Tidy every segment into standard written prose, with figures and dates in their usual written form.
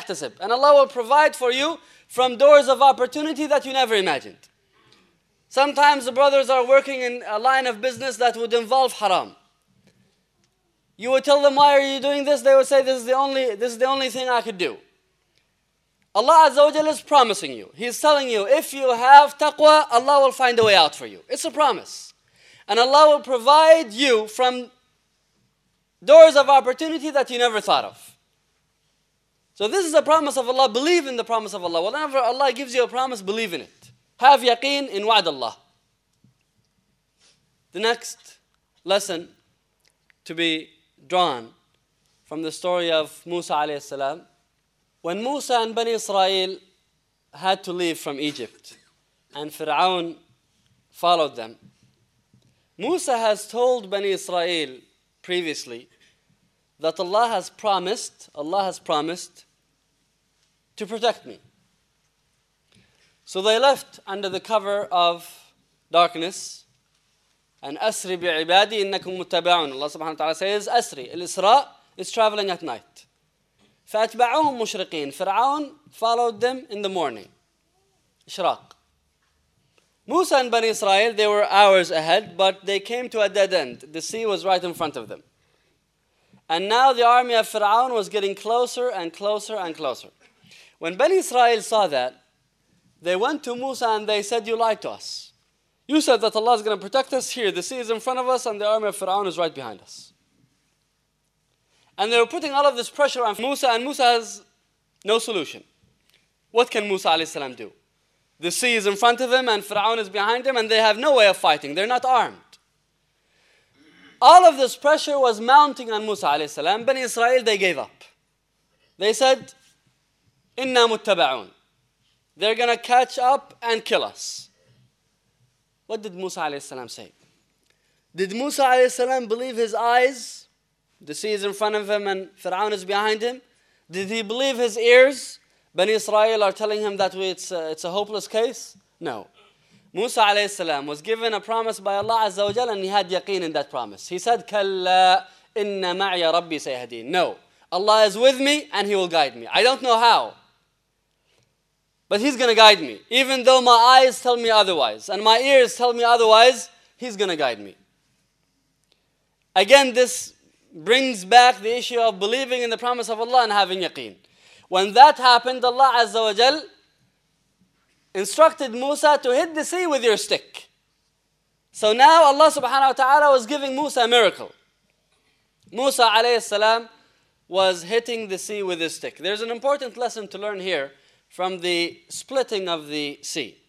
يحتسب. And Allah will provide for you from doors of opportunity that you never imagined. Sometimes the brothers are working in a line of business that would involve haram. You would tell them, why are you doing this? They would say, this is the only thing I could do. Allah Azza wa Jalla is promising you. He's telling you, if you have taqwa, Allah will find a way out for you. It's a promise. And Allah will provide you from doors of opportunity that you never thought of. So this is a promise of Allah. Believe in the promise of Allah. Whenever Allah gives you a promise, believe in it. Have yaqeen in wa'd Allah. The next lesson to be drawn from the story of Musa alayhi salam. When Musa and Bani Israel had to leave from Egypt and Fir'aun followed them, Musa has told Bani Israel previously that Allah has promised to protect me. So they left under the cover of darkness. And asri bi'ibadi innakum muttaba'un. Allah subhanahu wa ta'ala says asri. Al-Isra is traveling at night. فَأَتْبَعُوهُمْ مُشْرِقِينَ. Fir'aun followed them in the morning. Ishraq. Musa and Bani Israel, they were hours ahead, but they came to a dead end. The sea was right in front of them. And now the army of Fir'aun was getting closer and closer and closer. When Bani Israel saw that, they went to Musa and they said, you lied to us. You said that Allah is going to protect us here. The sea is in front of us and the army of Fir'aun is right behind us. And they were putting all of this pressure on Musa, and Musa has no solution. What can Musa alayhi salam do? The sea is in front of him and Fir'aun is behind him and they have no way of fighting. They're not armed. All of this pressure was mounting on Musa alayhi salam. Bani Israel, they gave up. They said, Inna muttaba'un. They're going to catch up and kill us. What did Musa alayhi salam say? Did Musa alayhi salam believe his eyes? The sea is in front of him and Fir'aun is behind him. Did he believe his ears? Bani Israel are telling him that it's a hopeless case? No. Musa alayhi salam was given a promise by Allah Azza wa Jal, and he had yaqeen in that promise. He said, Kalla inna ma'ya rabbi sayahdeen. No. Allah is with me and He will guide me. I don't know how, but He's going to guide me. Even though my eyes tell me otherwise and my ears tell me otherwise, He's going to guide me. Again, this brings back the issue of believing in the promise of Allah and having yaqeen. When that happened, Allah Azza wa Jal instructed Musa to hit the sea with your stick. So now Allah subhanahu wa ta'ala was giving Musa a miracle. Musa alayhi salam was hitting the sea with his stick. There's an important lesson to learn here from the splitting of the sea.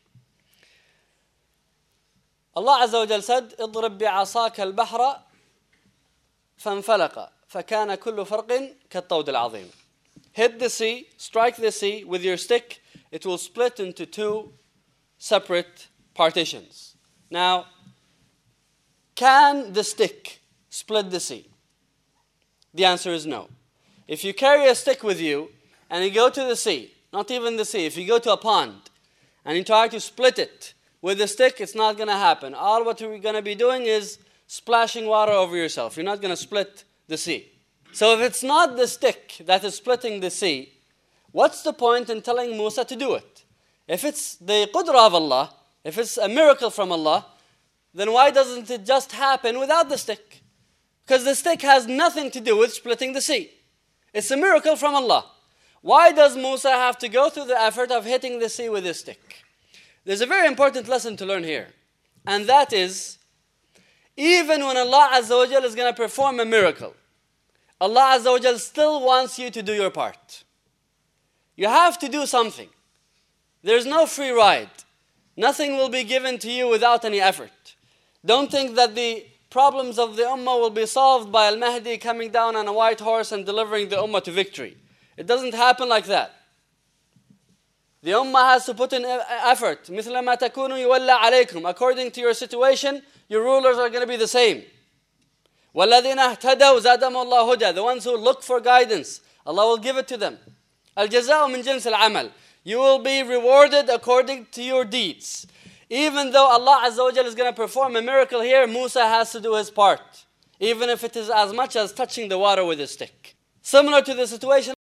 Allah Azza wa Jal said, اضرب بعصاك البحر فانفلق فكان كل فرق كالطود العظيم. Hit the sea, strike the sea with your stick, it will split into two separate partitions. Now, can the stick split the sea? The answer is no. If you carry a stick with you and you go to the sea, not even the sea, if you go to a pond and you try to split it with the stick, it's not going to happen. All what you're going to be doing is splashing water over yourself. You're not going to split the sea. So if it's not the stick that is splitting the sea, what's the point in telling Musa to do it? If it's the qudra of Allah, if it's a miracle from Allah, then why doesn't it just happen without the stick? Because the stick has nothing to do with splitting the sea. It's a miracle from Allah. Why does Musa have to go through the effort of hitting the sea with his stick? There's a very important lesson to learn here. And that is, even when Allah Azza wa Jal is going to perform a miracle, Allah Azza wa Jal still wants you to do your part. You have to do something. There's no free ride. Nothing will be given to you without any effort. Don't think that the problems of the ummah will be solved by Al-Mahdi coming down on a white horse and delivering the ummah to victory. It doesn't happen like that. The ummah has to put in effort. مِثْلَ مَا تَكُونُوا يُوَلَّى عَلَيْكُمْ. According to your situation, your rulers are going to be the same. وَالَّذِينَ اهْتَدَوْا زَادَهُمُ اللَّهُ هُدًى. The ones who look for guidance, Allah will give it to them. الْجَزَاءُ مِنْ جِنْسِ الْعَمَلِ. You will be rewarded according to your deeds. Even though Allah Azza wa Jal is going to perform a miracle here, Musa has to do his part. Even if it is as much as touching the water with his stick. Similar to the situation